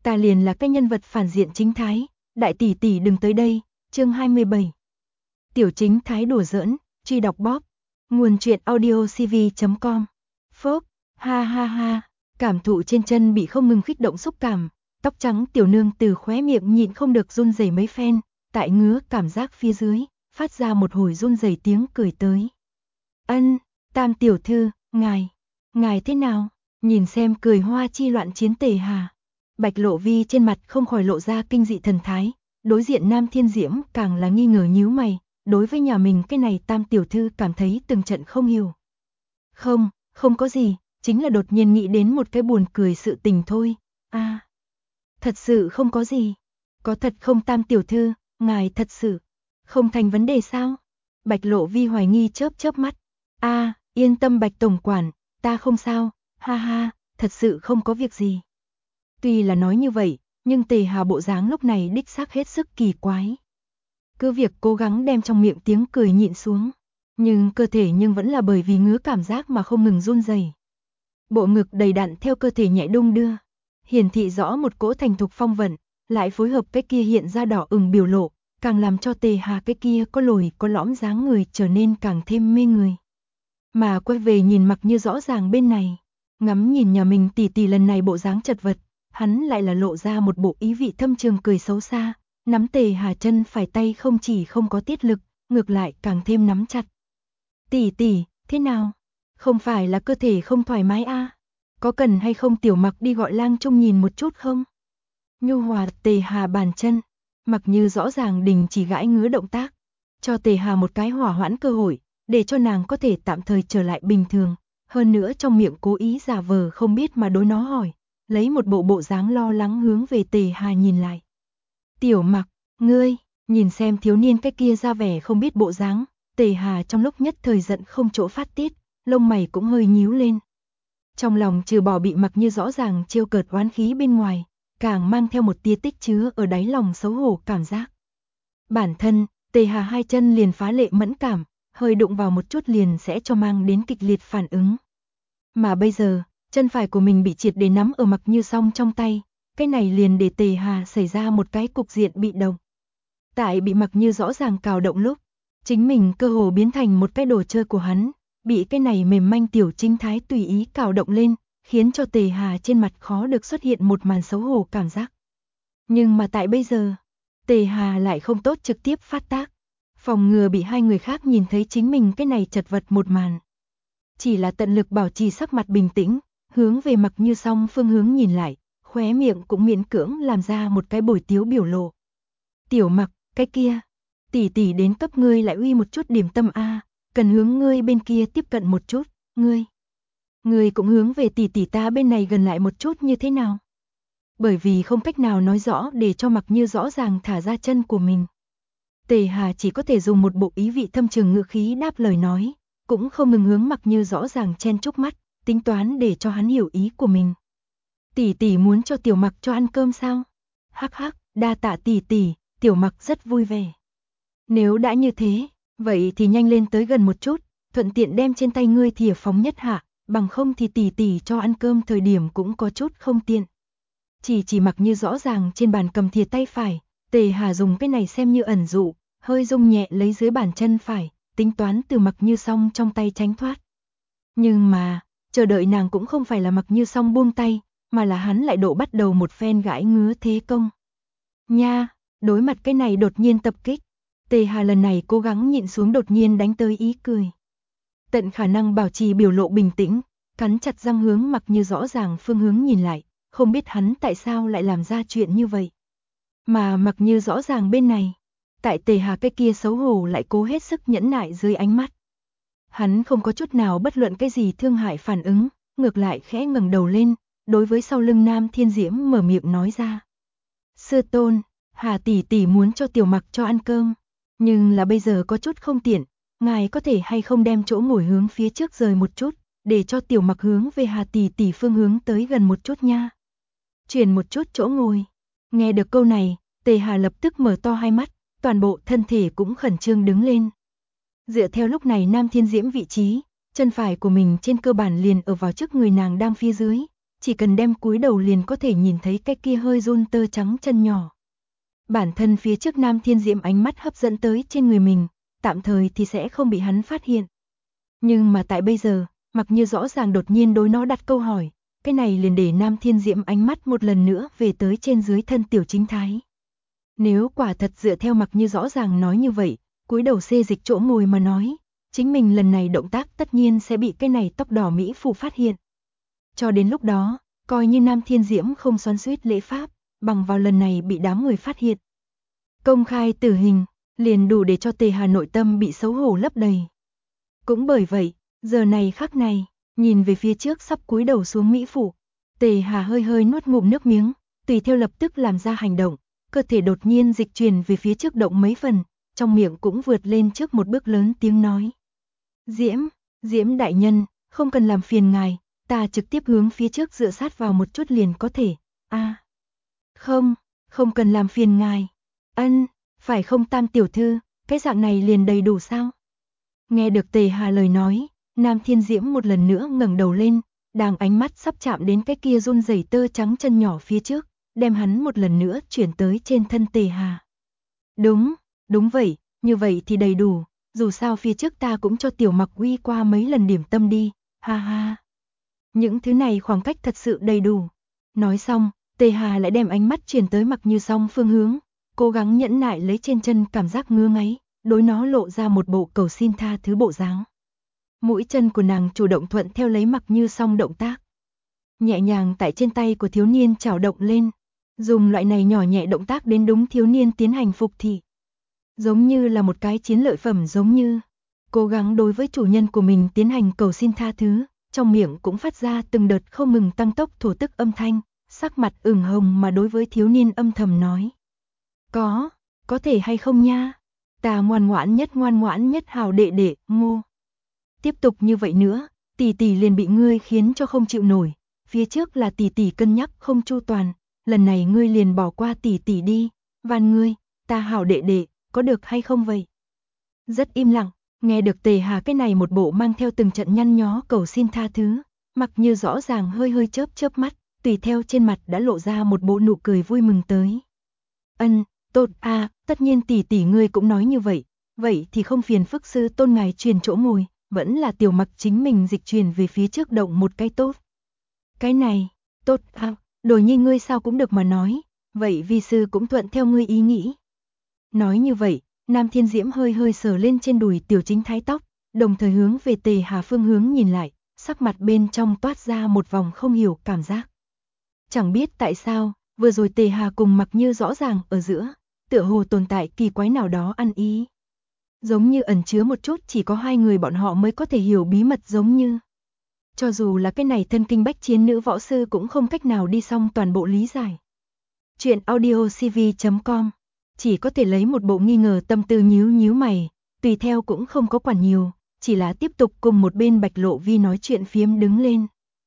ta liền là cái nhân vật phản diện chính thái, đại tỷ tỷ đừng tới đây. Chương 27. Tiểu chính thái đùa giỡn, truy đọc bóp. Nguồn truyện audiocv.com. Phốp, ha ha ha, cảm thụ trên chân bị không ngừng kích động xúc cảm, tóc trắng tiểu nương từ khóe miệng nhịn không được run rẩy mấy phen, tại ngứa cảm giác phía dưới, phát ra một hồi run rẩy tiếng cười tới. Ân, Tam tiểu thư, ngài thế nào? Nhìn xem cười hoa chi loạn chiến Tề Hà. Bạch Lộ Vi trên mặt không khỏi lộ ra kinh dị thần thái, đối diện Nam Thiên Diễm càng là nghi ngờ nhíu mày, đối với nhà mình cái này Tam tiểu thư cảm thấy từng trận không hiểu. Không có gì, chính là đột nhiên nghĩ đến một cái buồn cười sự tình thôi. À, thật sự không có gì. Có thật không Tam tiểu thư, ngài thật sự không thành vấn đề sao? Bạch Lộ Vi hoài nghi chớp mắt. À, yên tâm Bạch tổng quản, ta không sao, ha ha, thật sự không có việc gì. Tuy là nói như vậy, nhưng Tề Hà bộ dáng lúc này đích xác hết sức kỳ quái. Cứ việc cố gắng đem trong miệng tiếng cười nhịn xuống, nhưng cơ thể vẫn là bởi vì ngứa cảm giác mà không ngừng run rẩy. Bộ ngực đầy đặn theo cơ thể nhẹ đung đưa, hiển thị rõ một cỗ thành thục phong vận, lại phối hợp cái kia hiện ra đỏ ửng biểu lộ, càng làm cho Tề Hà cái kia có lồi có lõm dáng người trở nên càng thêm mê người. Mà quay về nhìn Mặc Như rõ ràng bên này, ngắm nhìn nhà mình tỷ tỷ lần này bộ dáng chật vật, hắn lại là lộ ra một bộ ý vị thâm trường cười xấu xa, nắm Tề Hà chân phải tay không chỉ không có tiết lực, ngược lại càng thêm nắm chặt. Tỷ tỷ, thế nào? Không phải là cơ thể không thoải mái à? Có cần hay không tiểu Mặc đi gọi Lang Trung nhìn một chút không? Nhu hòa Tề Hà bàn chân, Mặc Như rõ ràng đình chỉ gãi ngứa động tác, cho Tề Hà một cái hỏa hoãn cơ hội, để cho nàng có thể tạm thời trở lại bình thường, hơn nữa trong miệng cố ý giả vờ không biết mà đối nó hỏi, lấy một bộ dáng lo lắng hướng về Tề Hà nhìn lại. Tiểu Mặc, ngươi, nhìn xem thiếu niên cái kia ra vẻ không biết bộ dáng, Tề Hà trong lúc nhất thời giận không chỗ phát tiết, lông mày cũng hơi nhíu lên. Trong lòng trừ bỏ bị Mặc Như rõ ràng trêu cợt oán khí bên ngoài, càng mang theo một tia tích chứa ở đáy lòng xấu hổ cảm giác. Bản thân, Tề Hà hai chân liền phá lệ mẫn cảm, hơi đụng vào một chút liền sẽ cho mang đến kịch liệt phản ứng. Mà bây giờ, chân phải của mình bị triệt để nắm ở Mặc Như song trong tay, cái này liền để Tề Hà xảy ra một cái cục diện bị động. Tại bị Mặc Như rõ ràng cào động lúc, chính mình cơ hồ biến thành một cái đồ chơi của hắn, bị cái này mềm manh tiểu chính thái tùy ý cào động lên, khiến cho Tề Hà trên mặt khó được xuất hiện một màn xấu hổ cảm giác. Nhưng mà tại bây giờ, Tề Hà lại không tốt trực tiếp phát tác, phòng ngừa bị hai người khác nhìn thấy chính mình cái này chật vật một màn. Chỉ là tận lực bảo trì sắc mặt bình tĩnh, hướng về Mặc Như song phương hướng nhìn lại, khóe miệng cũng miễn cưỡng làm ra một cái bồi tiếu biểu lộ. Tiểu Mặc, cái kia, tỷ tỷ đến cấp ngươi lại uy một chút điểm tâm a, cần hướng ngươi bên kia tiếp cận một chút, ngươi cũng hướng về tỷ tỷ ta bên này gần lại một chút như thế nào? Bởi vì không cách nào nói rõ để cho Mặc Như rõ ràng thả ra chân của mình, Tề Hà chỉ có thể dùng một bộ ý vị thâm trường ngữ khí đáp lời nói, cũng không ngừng hướng Mặc Như rõ ràng chen chúc mắt, tính toán để cho hắn hiểu ý của mình. Tỷ tỷ muốn cho tiểu Mặc cho ăn cơm sao? Hắc hắc, đa tạ tỷ tỷ, tiểu Mặc rất vui vẻ. Nếu đã như thế, vậy thì nhanh lên tới gần một chút, thuận tiện đem trên tay ngươi thìa phóng nhất hạ, bằng không thì tỷ tỷ cho ăn cơm thời điểm cũng có chút không tiện. Chỉ Mặc Như rõ ràng trên bàn cầm thìa tay phải, Tề Hà dùng cái này xem như ẩn dụ, hơi rung nhẹ lấy dưới bàn chân phải, tính toán từ Mặc Như song trong tay tránh thoát. Nhưng mà, chờ đợi nàng cũng không phải là Mặc Như song buông tay, mà là hắn lại độ bắt đầu một phen gãi ngứa thế công. Nha, đối mặt cái này đột nhiên tập kích, Tề Hà lần này cố gắng nhịn xuống đột nhiên đánh tới ý cười. Tận khả năng bảo trì biểu lộ bình tĩnh, cắn chặt răng hướng Mặc Như rõ ràng phương hướng nhìn lại, không biết hắn tại sao lại làm ra chuyện như vậy. Mà Mặc Như rõ ràng bên này, tại Tề Hà cái kia xấu hổ lại cố hết sức nhẫn nại dưới ánh mắt. Hắn không có chút nào bất luận cái gì thương hại phản ứng, ngược lại khẽ ngẩng đầu lên, đối với sau lưng Nam Thiên Diễm mở miệng nói ra. Sư tôn, Hà tỷ tỷ muốn cho tiểu Mặc cho ăn cơm, nhưng là bây giờ có chút không tiện, ngài có thể hay không đem chỗ ngồi hướng phía trước rời một chút, để cho tiểu Mặc hướng về Hà tỷ tỷ phương hướng tới gần một chút nha. Chuyển một chút chỗ ngồi. Nghe được câu này, Tề Hà lập tức mở to hai mắt, toàn bộ thân thể cũng khẩn trương đứng lên. Dựa theo lúc này Nam Thiên Diễm vị trí, chân phải của mình trên cơ bản liền ở vào trước người nàng đang phía dưới, chỉ cần đem cúi đầu liền có thể nhìn thấy cái kia hơi run tơ trắng chân nhỏ. Bản thân phía trước Nam Thiên Diễm ánh mắt hấp dẫn tới trên người mình, tạm thời thì sẽ không bị hắn phát hiện. Nhưng mà tại bây giờ, Mặc Như rõ ràng đột nhiên đối nó đặt câu hỏi, cái này liền để Nam Thiên Diễm ánh mắt một lần nữa về tới trên dưới thân Tiểu Chính Thái. Nếu quả thật dựa theo Mặc Như rõ ràng nói như vậy, cúi đầu xê dịch chỗ ngồi mà nói, chính mình lần này động tác tất nhiên sẽ bị cái này tóc đỏ mỹ phụ phát hiện. Cho đến lúc đó, coi như Nam Thiên Diễm không xoắn xuýt lễ pháp, bằng vào lần này bị đám người phát hiện. Công khai tử hình, liền đủ để cho Tề Hà nội tâm bị xấu hổ lấp đầy. Cũng bởi vậy, giờ này khắc này, nhìn về phía trước sắp cúi đầu xuống mỹ phụ, Tề Hà hơi hơi nuốt ngụm nước miếng, tùy theo lập tức làm ra hành động, cơ thể đột nhiên dịch chuyển về phía trước động mấy phần, trong miệng cũng vượt lên trước một bước lớn tiếng nói. Diễm đại nhân, không cần làm phiền ngài, ta trực tiếp hướng phía trước dựa sát vào một chút liền có thể. Không cần làm phiền ngài. Phải không Tam tiểu thư, cái dạng này liền đầy đủ sao? Nghe được Tề Hà lời nói, Nam Thiên Diễm một lần nữa ngẩng đầu lên, đang ánh mắt sắp chạm đến cái kia run rẩy tơ trắng chân nhỏ phía trước, đem hắn một lần nữa chuyển tới trên thân Tề Hà. Đúng vậy, như vậy thì đầy đủ, dù sao phía trước ta cũng cho Tiểu Mặc uy qua mấy lần điểm tâm đi, ha ha. Những thứ này khoảng cách thật sự đầy đủ. Nói xong, Tề Hà lại đem ánh mắt chuyển tới Mặc Như song phương hướng, cố gắng nhẫn nại lấy trên chân cảm giác ngứa ngáy, đối nó lộ ra một bộ cầu xin tha thứ bộ dáng. Mũi chân của nàng chủ động thuận theo lấy Mặc Như song động tác. Nhẹ nhàng tại trên tay của thiếu niên chảo động lên, dùng loại này nhỏ nhẹ động tác đến đúng thiếu niên tiến hành phục thị. Giống như là một cái chiến lợi phẩm giống như, cố gắng đối với chủ nhân của mình tiến hành cầu xin tha thứ, trong miệng cũng phát ra từng đợt không ngừng tăng tốc thổ tức âm thanh, sắc mặt ửng hồng mà đối với thiếu niên âm thầm nói. Có thể hay không nha? Ta ngoan ngoãn nhất hào đệ đệ, Ngô. Tiếp tục như vậy nữa, tỷ tỷ liền bị ngươi khiến cho không chịu nổi, phía trước là tỷ tỷ cân nhắc không chu toàn, lần này ngươi liền bỏ qua tỷ tỷ đi, van ngươi, ta hảo đệ đệ, có được hay không vậy? Rất im lặng, nghe được Tề Hà cái này một bộ mang theo từng trận nhăn nhó cầu xin tha thứ, Mặc Như rõ ràng hơi hơi chớp mắt, tùy theo trên mặt đã lộ ra một bộ nụ cười vui mừng tới. Tốt tất nhiên tỷ tỷ ngươi cũng nói như vậy, vậy thì không phiền phức sư tôn ngài truyền chỗ ngồi, vẫn là Tiểu Mặc chính mình dịch chuyển về phía trước động một cái tốt. Cái này, tốt Đồ nhi ngươi sao cũng được mà nói, vậy vi sư cũng thuận theo ngươi ý nghĩ. Nói như vậy, Nam Thiên Diễm hơi hơi sờ lên trên đùi Tiểu Chính Thái tóc, đồng thời hướng về Tề Hà phương hướng nhìn lại, sắc mặt bên trong toát ra một vòng không hiểu cảm giác. Chẳng biết tại sao, vừa rồi Tề Hà cùng Mặc Như rõ ràng ở giữa, tựa hồ tồn tại kỳ quái nào đó ăn ý. Giống như ẩn chứa một chút chỉ có hai người bọn họ mới có thể hiểu bí mật giống như. Cho dù là cái này thân kinh bách chiến nữ võ sư cũng không cách nào đi xong toàn bộ lý giải. Chuyện audiocv.com chỉ có thể lấy một bộ nghi ngờ tâm tư nhíu mày, tùy theo cũng không có quản nhiều, chỉ là tiếp tục cùng một bên Bạch Lộ Vi nói chuyện phiếm đứng lên.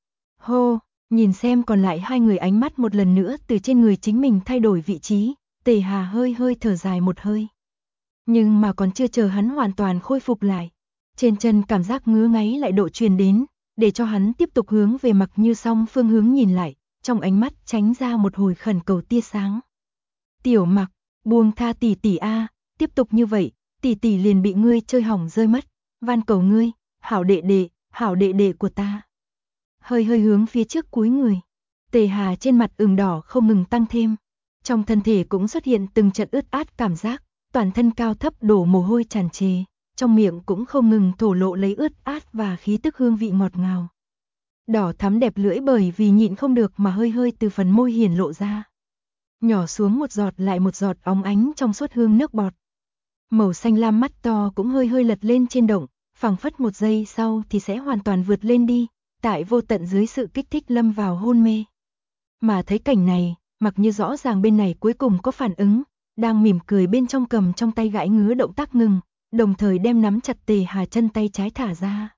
Nhìn xem còn lại hai người ánh mắt một lần nữa từ trên người chính mình thay đổi vị trí, Tề Hà hơi hơi thở dài một hơi. Nhưng mà còn chưa chờ hắn hoàn toàn khôi phục lại, trên chân cảm giác ngứa ngáy lại độ truyền đến, để cho hắn tiếp tục hướng về Mặc Như song phương hướng nhìn lại, trong ánh mắt tránh ra một hồi khẩn cầu tia sáng. Tiểu Mặc, buông tha tỷ tỷ tiếp tục như vậy, tỷ tỷ liền bị ngươi chơi hỏng rơi mất, van cầu ngươi, hảo đệ đệ của ta. Hơi hơi hướng phía trước cúi người, Tề Hà trên mặt ửng đỏ không ngừng tăng thêm, trong thân thể cũng xuất hiện từng trận ướt át cảm giác, toàn thân cao thấp đổ mồ hôi tràn trề, trong miệng cũng không ngừng thổ lộ lấy ướt át và khí tức hương vị ngọt ngào. Đỏ thắm đẹp lưỡi bởi vì nhịn không được mà hơi hơi từ phần môi hiển lộ ra. Nhỏ xuống một giọt lại một giọt óng ánh trong suốt hương nước bọt. Màu xanh lam mắt to cũng hơi hơi lật lên trên động, phảng phất một giây sau thì sẽ hoàn toàn vượt lên đi, tại vô tận dưới sự kích thích lâm vào hôn mê. Mà thấy cảnh này, Mặc Như rõ ràng bên này cuối cùng có phản ứng, đang mỉm cười bên trong cầm trong tay gãi ngứa động tác ngừng, đồng thời đem nắm chặt Tề Hà chân tay trái thả ra.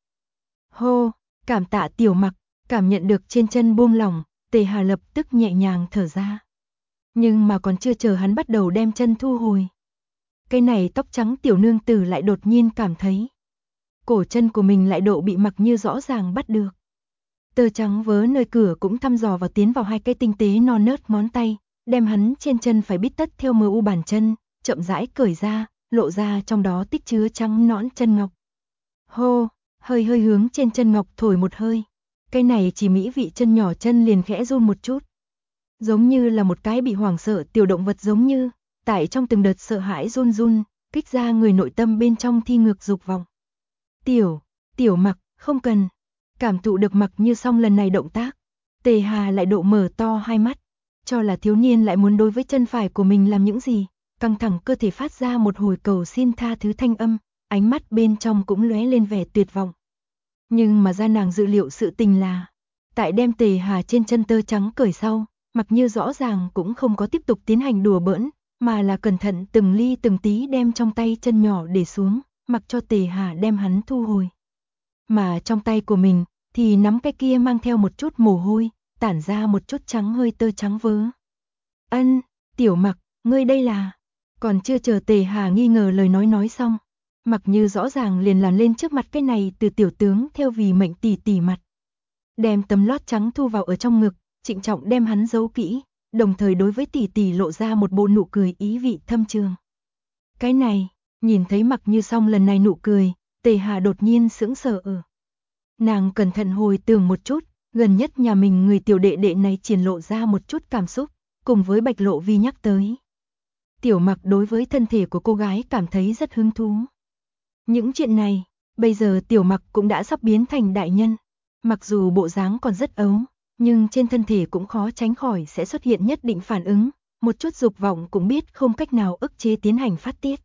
Cảm tạ Tiểu Mặc, cảm nhận được trên chân buông lỏng, Tề Hà lập tức nhẹ nhàng thở ra. Nhưng mà còn chưa chờ hắn bắt đầu đem chân thu hồi, cái này tóc trắng tiểu nương tử lại đột nhiên cảm thấy cổ chân của mình lại độ bị Mặc Như rõ ràng bắt được. Tơ trắng vớ nơi cửa cũng thăm dò vào tiến vào hai cái tinh tế non nớt ngón tay, đem hắn trên chân phải bít tất theo MU bàn chân, chậm rãi cởi ra, lộ ra trong đó tích chứa trắng nõn chân ngọc. Hô, hơi hướng trên chân ngọc thổi một hơi. Cái này chỉ mỹ vị chân nhỏ chân liền khẽ run một chút. Giống như là một cái bị hoảng sợ tiểu động vật giống như, tại trong từng đợt sợ hãi run run, kích ra người nội tâm bên trong thi ngược dục vọng. Tiểu Mặc, không cần. Cảm thụ được Mặc Như Song lần này động tác, Tề Hà lại độ mở to hai mắt, cho là thiếu niên lại muốn đối với chân phải của mình làm những gì, căng thẳng cơ thể phát ra một hồi cầu xin tha thứ thanh âm, ánh mắt bên trong cũng lóe lên vẻ tuyệt vọng. Nhưng mà ra nàng dự liệu sự tình là, tại đem Tề Hà trên chân tơ trắng cởi sau, Mặc Như rõ ràng cũng không có tiếp tục tiến hành đùa bỡn, mà là cẩn thận từng ly từng tí đem trong tay chân nhỏ để xuống, mặc cho Tề Hà đem hắn thu hồi. Mà trong tay của mình thì nắm cái kia mang theo một chút mồ hôi, tản ra một chút trắng hơi tơ trắng vớ. Ân, Tiểu Mặc, ngươi đây là... Còn chưa chờ Tề Hà nghi ngờ lời nói xong, Mặc Như rõ ràng liền làm lên trước mặt cái này từ tiểu tướng theo vì mệnh tỷ mặt. Đem tấm lót trắng thu vào ở trong ngực, trịnh trọng đem hắn giấu kỹ, đồng thời đối với tỷ lộ ra một bộ nụ cười ý vị thâm trường. Cái này, nhìn thấy Mặc Như Song lần này nụ cười, Tề Hà đột nhiên sững sờ ở. Nàng cẩn thận hồi tưởng một chút, gần nhất nhà mình người tiểu đệ đệ này triển lộ ra một chút cảm xúc, cùng với Bạch Lộ Vi nhắc tới. Tiểu Mặc đối với thân thể của cô gái cảm thấy rất hứng thú. Những chuyện này, bây giờ Tiểu Mặc cũng đã sắp biến thành đại nhân. Mặc dù bộ dáng còn rất ấu, nhưng trên thân thể cũng khó tránh khỏi sẽ xuất hiện nhất định phản ứng, một chút dục vọng cũng biết không cách nào ức chế tiến hành phát tiết.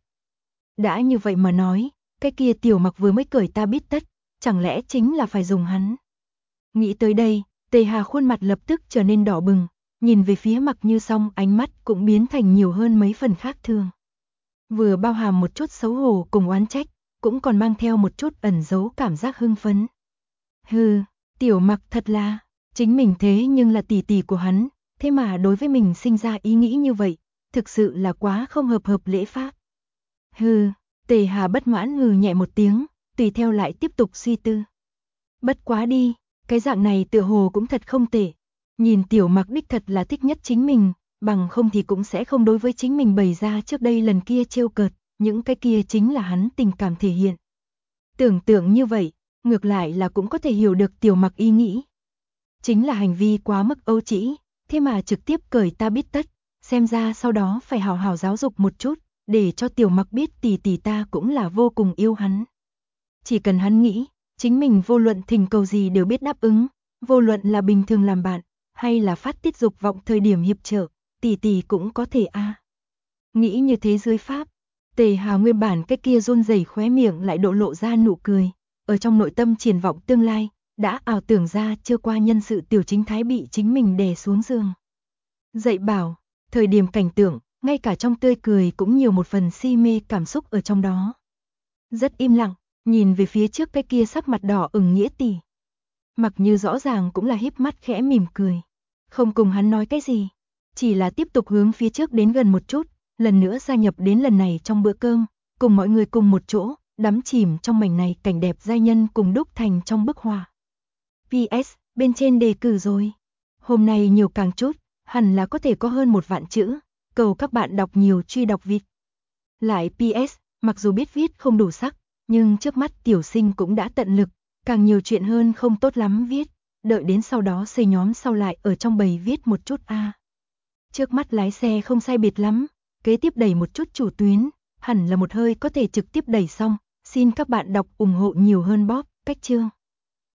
Đã như vậy mà nói, cái kia Tiểu Mặc vừa mới cởi ta bít tất, chẳng lẽ chính là phải dùng hắn. Nghĩ tới đây, Tề Hà khuôn mặt lập tức trở nên đỏ bừng, nhìn về phía Mặc Như Song ánh mắt cũng biến thành nhiều hơn mấy phần khác thường. Vừa bao hàm một chút xấu hổ cùng oán trách, cũng còn mang theo một chút ẩn giấu cảm giác hưng phấn. Hừ, Tiểu Mặc thật là, chính mình thế nhưng là tỷ của hắn, thế mà đối với mình sinh ra ý nghĩ như vậy, thực sự là quá không hợp lễ pháp. Hừ, Tề Hà bất mãn hừ nhẹ một tiếng, tùy theo lại tiếp tục suy tư. Bất quá đi, cái dạng này tựa hồ cũng thật không tệ. Nhìn Tiểu Mặc đích thật là thích nhất chính mình, bằng không thì cũng sẽ không đối với chính mình bày ra trước đây lần kia trêu cợt, những cái kia chính là hắn tình cảm thể hiện. Tưởng tượng như vậy, ngược lại là cũng có thể hiểu được Tiểu Mặc ý nghĩ. Chính là hành vi quá mức ấu trĩ, thế mà trực tiếp cởi ta bít tất, xem ra sau đó phải hào hào giáo dục một chút, để cho Tiểu Mặc biết tỷ ta cũng là vô cùng yêu hắn. Chỉ cần hắn nghĩ, chính mình vô luận thỉnh cầu gì đều biết đáp ứng, vô luận là bình thường làm bạn, hay là phát tiết dục vọng thời điểm hiệp trợ, tỷ cũng có thể Nghĩ như thế dưới pháp, Tề Hà nguyên bản cái kia run rẩy khóe miệng lại độ lộ ra nụ cười, ở trong nội tâm triển vọng tương lai, đã ảo tưởng ra chưa qua nhân sự Tiểu Chính Thái bị chính mình đè xuống giường. Dạy bảo, thời điểm cảnh tượng, ngay cả trong tươi cười cũng nhiều một phần si mê cảm xúc ở trong đó. Rất im lặng, nhìn về phía trước cái kia sắc mặt đỏ ửng Nghĩa tỷ. Mặc Như rõ ràng cũng là híp mắt khẽ mỉm cười, không cùng hắn nói cái gì, chỉ là tiếp tục hướng phía trước đến gần một chút, lần nữa gia nhập đến lần này trong bữa cơm, cùng mọi người cùng một chỗ, đắm chìm trong mảnh này cảnh đẹp giai nhân cùng đúc thành trong bức họa. PS, bên trên đề cử rồi. Hôm nay nhiều càng chút, hẳn là có thể có hơn 1 vạn chữ, cầu các bạn đọc nhiều truy đọc vịt. Lại PS, mặc dù biết viết không đủ sắc, nhưng trước mắt tiểu sinh cũng đã tận lực, càng nhiều chuyện hơn không tốt lắm viết, đợi đến sau đó xây nhóm sau lại ở trong bầy viết một chút Trước mắt lái xe không sai biệt lắm, kế tiếp đẩy một chút chủ tuyến, hẳn là một hơi có thể trực tiếp đẩy xong, xin các bạn đọc ủng hộ nhiều hơn bóp, cách chương.